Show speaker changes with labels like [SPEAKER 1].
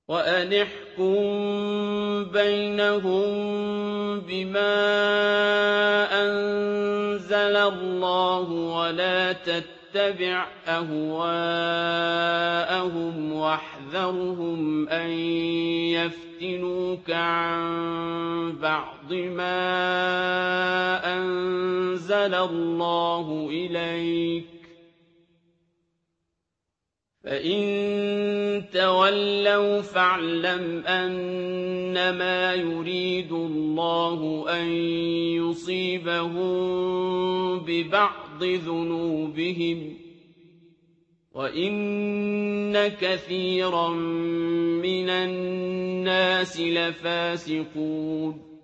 [SPEAKER 1] وَأَنِ احْكُم بَيْنَهُم بِمَا أَنزَلَ اللَّهُ وَلَا تَتَّبِعْ أَهْوَاءَهُمْ وَاحْذَرْهُمْ أَن يَفْتِنُوكَ عَن بَعْضِ مَا أَنزَلَ اللَّهُ إِلَيْكَ ۖ فَإِن تَوَلَّوْا فَاعْلَمْ أَنَّمَا يُرِيدُ اللَّهُ أَن يُصِيبَهُم بِبَعْضِ ذُنُوبِهِمْ ۗ وَإِنَّ كَثِيرًا مِّنَ النَّاسِ لَفَاسِقُونَ